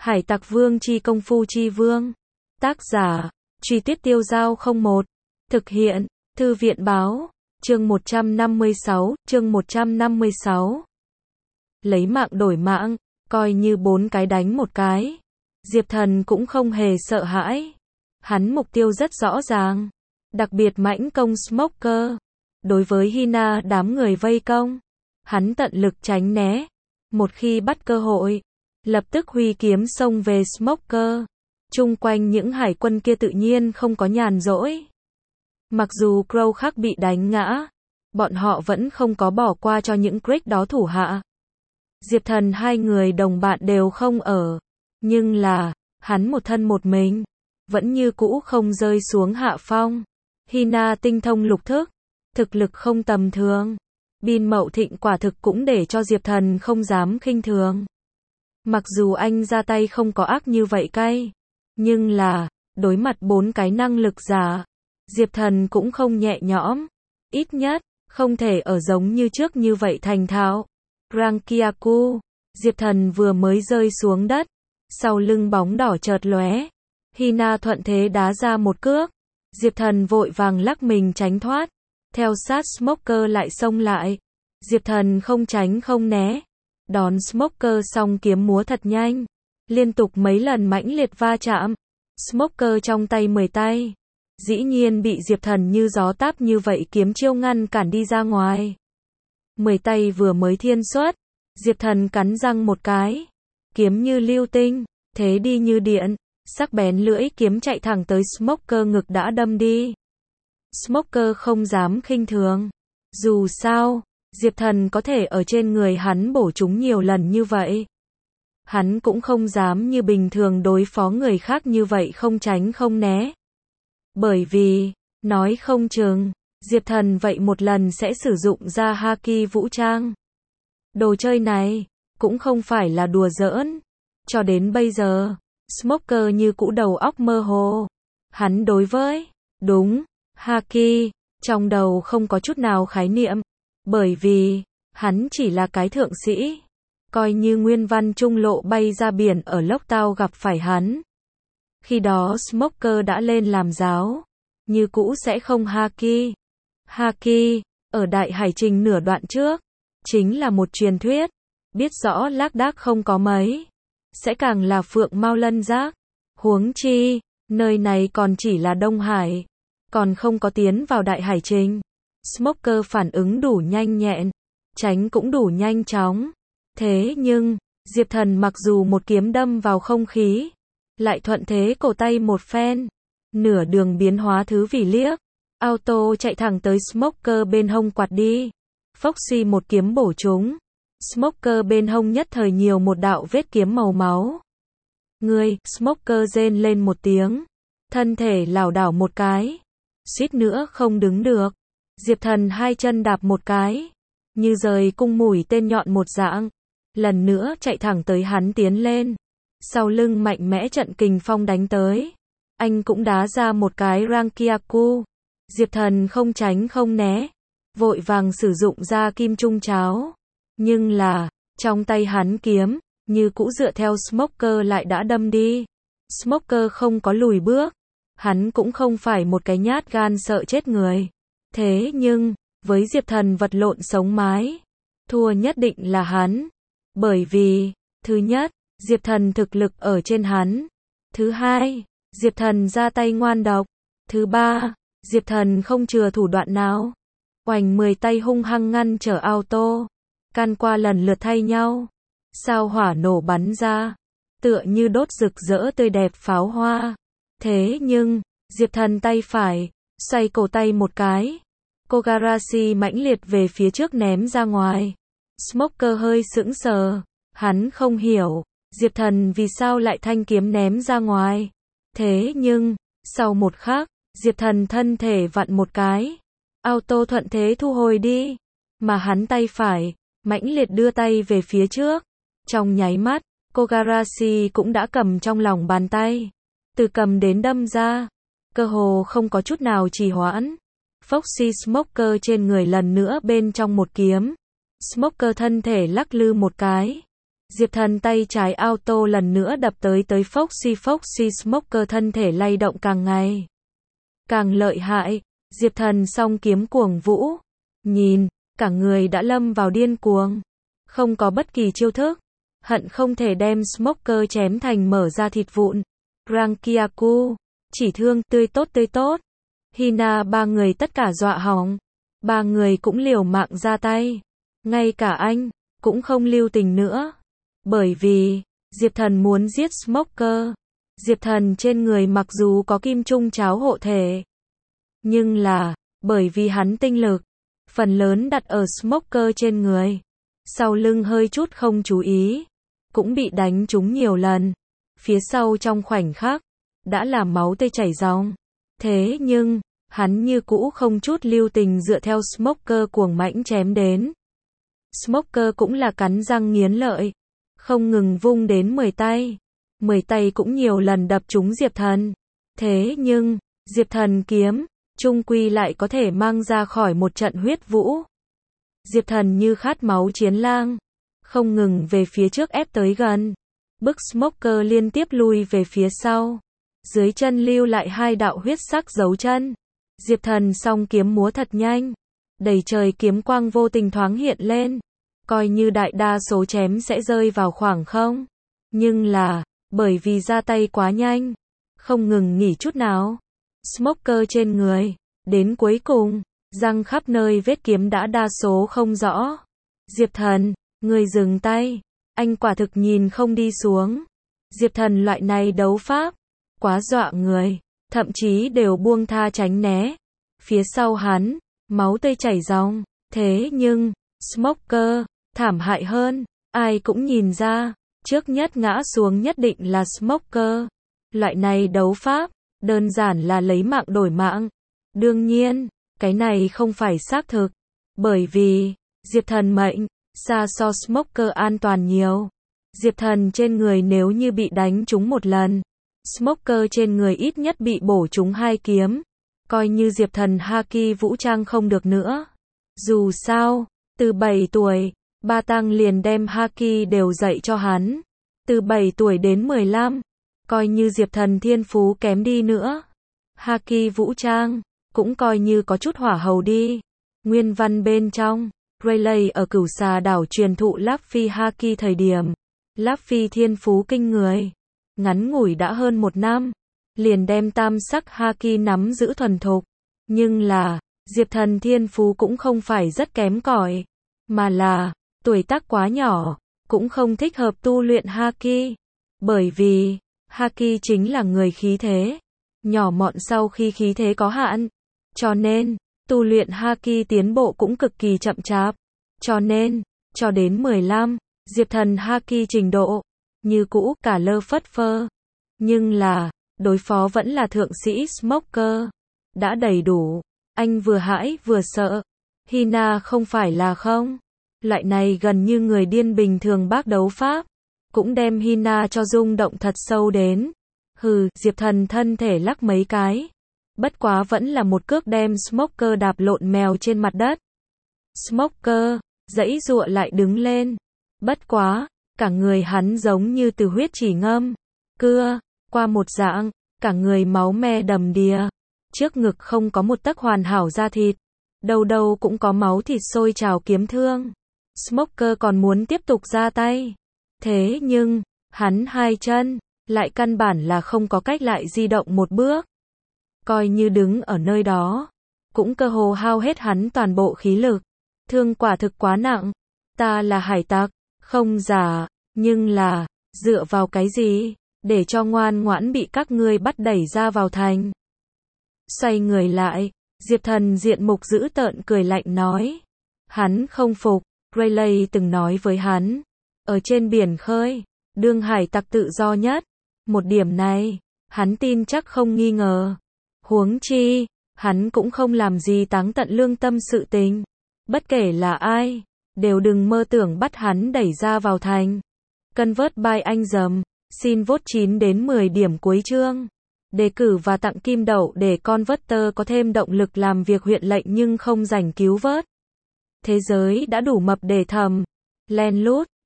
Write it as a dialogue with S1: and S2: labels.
S1: Hải Tặc Vương chi công phu chi vương. Tác giả, Truy Tuyết Tiêu Giao 01. Thực hiện, Thư viện báo, chương 156, chương 156. Lấy mạng đổi mạng, coi như 4 cái đánh một cái. Diệp Thần cũng không hề sợ hãi. Hắn mục tiêu rất rõ ràng. Đặc biệt mãnh công Smoker. Đối với Hina đám người vây công, hắn tận lực tránh né. Một khi bắt cơ hội, lập tức huy kiếm xông về Smoker. Chung quanh những hải quân kia tự nhiên không có nhàn rỗi. Mặc dù Crow khác bị đánh ngã, bọn họ vẫn không có bỏ qua cho những Krieg đó thủ hạ. Diệp Thần hai người đồng bạn đều không ở, nhưng là, hắn một thân một mình, vẫn như cũ không rơi xuống hạ phong. Hina tinh thông lục thức, thực lực không tầm thường. Bin Mậu Thịnh quả thực cũng để cho Diệp Thần không dám khinh thường. Mặc dù anh ra tay không có ác như vậy cay, nhưng là, đối mặt 4 cái năng lực giả, Diệp Thần cũng không nhẹ nhõm. Ít nhất, không thể ở giống như trước như vậy thành thạo. Rankiaku, Diệp Thần vừa mới rơi xuống đất, sau lưng bóng đỏ chợt lóe. Hina thuận thế đá ra một cước. Diệp Thần vội vàng lắc mình tránh thoát. Theo sát Smoker lại xông lại. Diệp Thần không tránh không né. Đón Smoker xong kiếm múa thật nhanh. Liên tục mấy lần mãnh liệt va chạm. Smoker trong tay 10 tay. Dĩ nhiên bị Diệp Thần như gió táp như vậy kiếm chiêu ngăn cản đi ra ngoài. 10 tay vừa mới thiên xuất. Diệp Thần cắn răng một cái. Kiếm như lưu tinh, thế đi như điện. Sắc bén lưỡi kiếm chạy thẳng tới Smoker ngực đã đâm đi. Smoker không dám khinh thường. Dù sao, Diệp Thần có thể ở trên người hắn bổ trúng nhiều lần như vậy. Hắn cũng không dám như bình thường đối phó người khác như vậy không tránh không né. Bởi vì, nói không chừng, Diệp Thần vậy một lần sẽ sử dụng ra Haki vũ trang. Đồ chơi này, cũng không phải là đùa giỡn. Cho đến bây giờ, Smoker như cũ đầu óc mơ hồ. Hắn đối với, đúng, Haki, trong đầu không có chút nào khái niệm. Bởi vì, hắn chỉ là cái thượng sĩ. Coi như Nguyên Văn Trung Lộ bay ra biển ở Lốc Tao gặp phải hắn. Khi đó Smoker đã lên làm giáo. Như cũ sẽ không Haki. Haki, ở Đại Hải Trình nửa đoạn trước, chính là một truyền thuyết. Biết rõ lác đác không có mấy. Sẽ càng là phượng mao lân giác. Huống chi, nơi này còn chỉ là Đông Hải. Còn không có tiến vào Đại Hải Trình. Smoker phản ứng đủ nhanh nhẹn. Tránh cũng đủ nhanh chóng. Thế nhưng, Diệp Thần mặc dù một kiếm đâm vào không khí, lại thuận thế cổ tay một phen. Nửa đường biến hóa thứ vì liếc. Auto chạy thẳng tới Smoker bên hông quạt đi. Foxy một kiếm bổ trúng. Smoker bên hông nhất thời nhiều một đạo vết kiếm màu máu. Người, Smoker rên lên một tiếng. Thân thể lảo đảo một cái. Suýt nữa không đứng được. Diệp Thần hai chân đạp một cái. Như rời cung mũi tên nhọn một dạng. Lần nữa chạy thẳng tới hắn tiến lên. Sau lưng mạnh mẽ trận kình phong đánh tới. Anh cũng đá ra một cái Rankiaku. Diệp Thần không tránh không né. Vội vàng sử dụng ra kim trung cháo. Nhưng là, trong tay hắn kiếm, như cũ dựa theo Smoker lại đã đâm đi. Smoker không có lùi bước. Hắn cũng không phải một cái nhát gan sợ chết người. Thế nhưng, với Diệp Thần vật lộn sống mái, thua nhất định là hắn. Bởi vì, thứ nhất, Diệp Thần thực lực ở trên hắn. Thứ hai, Diệp Thần ra tay ngoan độc. Thứ ba, Diệp Thần không chừa thủ đoạn nào. Oành 10 tay hung hăng ngăn trở auto. Can qua lần lượt thay nhau. Sao hỏa nổ bắn ra. Tựa như đốt rực rỡ tươi đẹp pháo hoa. Thế nhưng, Diệp Thần tay phải, xoay cổ tay một cái. Kogarashi mãnh liệt về phía trước ném ra ngoài. Smoker hơi sững sờ. Hắn không hiểu, Diệp Thần vì sao lại thanh kiếm ném ra ngoài. Thế nhưng, sau một khắc, Diệp Thần thân thể vặn một cái. Auto thuận thế thu hồi đi. Mà hắn tay phải, mãnh liệt đưa tay về phía trước. Trong nháy mắt, Kogarashi cũng đã cầm trong lòng bàn tay. Từ cầm đến đâm ra. Cơ hồ không có chút nào trì hoãn. Foxy Smoker trên người lần nữa bên trong một kiếm. Smoker thân thể lắc lư một cái. Diệp Thần tay trái auto lần nữa đập tới Foxy Smoker thân thể lay động càng ngày càng lợi hại. Diệp Thần song kiếm cuồng vũ, nhìn, cả người đã lâm vào điên cuồng, không có bất kỳ chiêu thức, hận không thể đem Smoker chém thành mở ra thịt vụn. Rankiaku, chỉ thương, tươi tốt. Hina ba người tất cả dọa hỏng, ba người cũng liều mạng ra tay, ngay cả anh cũng không lưu tình nữa, bởi vì Diệp Thần muốn giết Smoker. Diệp Thần trên người mặc dù có kim trung cháo hộ thể, nhưng là bởi vì hắn tinh lực phần lớn đặt ở Smoker trên người, sau lưng hơi chút không chú ý, cũng bị đánh trúng nhiều lần, phía sau trong khoảnh khắc đã là máu tươi chảy ròng. Thế nhưng hắn như cũ không chút lưu tình dựa theo Smoker cuồng mãnh chém đến. Smoker cũng là cắn răng nghiến lợi, không ngừng vung đến 10 tay. 10 tay cũng nhiều lần đập trúng Diệp Thần. Thế nhưng, Diệp Thần kiếm, chung quy lại có thể mang ra khỏi một trận huyết vũ. Diệp Thần như khát máu chiến lang, không ngừng về phía trước ép tới gần, bức Smoker liên tiếp lui về phía sau. Dưới chân lưu lại 2 đạo huyết sắc dấu chân. Diệp Thần song kiếm múa thật nhanh, đầy trời kiếm quang vô tình thoáng hiện lên, coi như đại đa số chém sẽ rơi vào khoảng không. Nhưng là, bởi vì ra tay quá nhanh, không ngừng nghỉ chút nào. Smoker trên người, đến cuối cùng, răng khắp nơi vết kiếm đã đa số không rõ. Diệp Thần, người dừng tay, anh quả thực nhìn không đi xuống. Diệp Thần loại này đấu pháp, quá dọa người, thậm chí đều buông tha tránh né. Phía sau hắn, máu tươi chảy ròng, thế nhưng, Smoker, thảm hại hơn, ai cũng nhìn ra, trước nhất ngã xuống nhất định là Smoker. Loại này đấu pháp, đơn giản là lấy mạng đổi mạng. Đương nhiên, cái này không phải xác thực, bởi vì, Diệp Thần mệnh, xa so Smoker an toàn nhiều. Diệp Thần trên người nếu như bị đánh trúng một lần, Smoker trên người ít nhất bị bổ trúng 2 kiếm, coi như Diệp Thần haki vũ trang không được nữa. Dù sao, từ 7 tuổi, ba tăng liền đem haki đều dạy cho hắn. Từ 7 tuổi đến 15, coi như Diệp Thần thiên phú kém đi nữa, haki vũ trang cũng coi như có chút hỏa hầu đi. Nguyên văn bên trong, Rayleigh ở Cửu Xà đảo truyền thụ Luffy haki thời điểm, Luffy thiên phú kinh người, ngắn ngủi đã hơn 1 năm, liền đem tam sắc haki nắm giữ thuần thục. Nhưng là, Diệp Thần thiên phú cũng không phải rất kém cỏi, mà là, tuổi tác quá nhỏ, cũng không thích hợp tu luyện haki. Bởi vì, haki chính là người khí thế, nhỏ mọn sau khi khí thế có hạn, cho nên, tu luyện haki tiến bộ cũng cực kỳ chậm chạp. Cho nên, cho đến 15, Diệp Thần haki trình độ, như cũ cả lơ phất phơ. Nhưng là, đối phó vẫn là thượng sĩ Smoker, đã đầy đủ. Anh vừa hãi vừa sợ. Hina không phải là không. Loại này gần như người điên bình thường bác đấu pháp, cũng đem Hina cho rung động thật sâu đến. Hừ, Diệp Thần thân thể lắc mấy cái, bất quá vẫn là một cước đem Smoker đạp lộn mèo trên mặt đất. Smoker, giãy giụa lại đứng lên. Bất quá, cả người hắn giống như từ huyết chỉ ngâm, cưa, qua một dạng, cả người máu me đầm đìa. Trước ngực không có một tấc hoàn hảo da thịt, đâu đâu cũng có máu thịt sôi trào kiếm thương. Smoker còn muốn tiếp tục ra tay. Thế nhưng, hắn 2 chân, lại căn bản là không có cách lại di động một bước. Coi như đứng ở nơi đó, cũng cơ hồ hao hết hắn toàn bộ khí lực. Thương quả thực quá nặng. Ta là hải tặc, không giả, nhưng là, dựa vào cái gì, để cho ngoan ngoãn bị các ngươi bắt đẩy ra vào thành. Xoay người lại, Diệp Thần diện mục dữ tợn cười lạnh nói. Hắn không phục, Rayleigh từng nói với hắn, ở trên biển khơi, đương hải tặc tự do nhất. Một điểm này, hắn tin chắc không nghi ngờ. Huống chi, hắn cũng không làm gì táng tận lương tâm sự tình. Bất kể là ai, đều đừng mơ tưởng bắt hắn đẩy ra vào thành. Convert by anh dầm, xin vote 9 đến 10 điểm cuối chương. Đề cử và tặng kim đậu để Converter có thêm động lực làm việc huyện lệnh nhưng không rảnh cứu vớt. Thế giới đã đủ mập để thầm, len lút,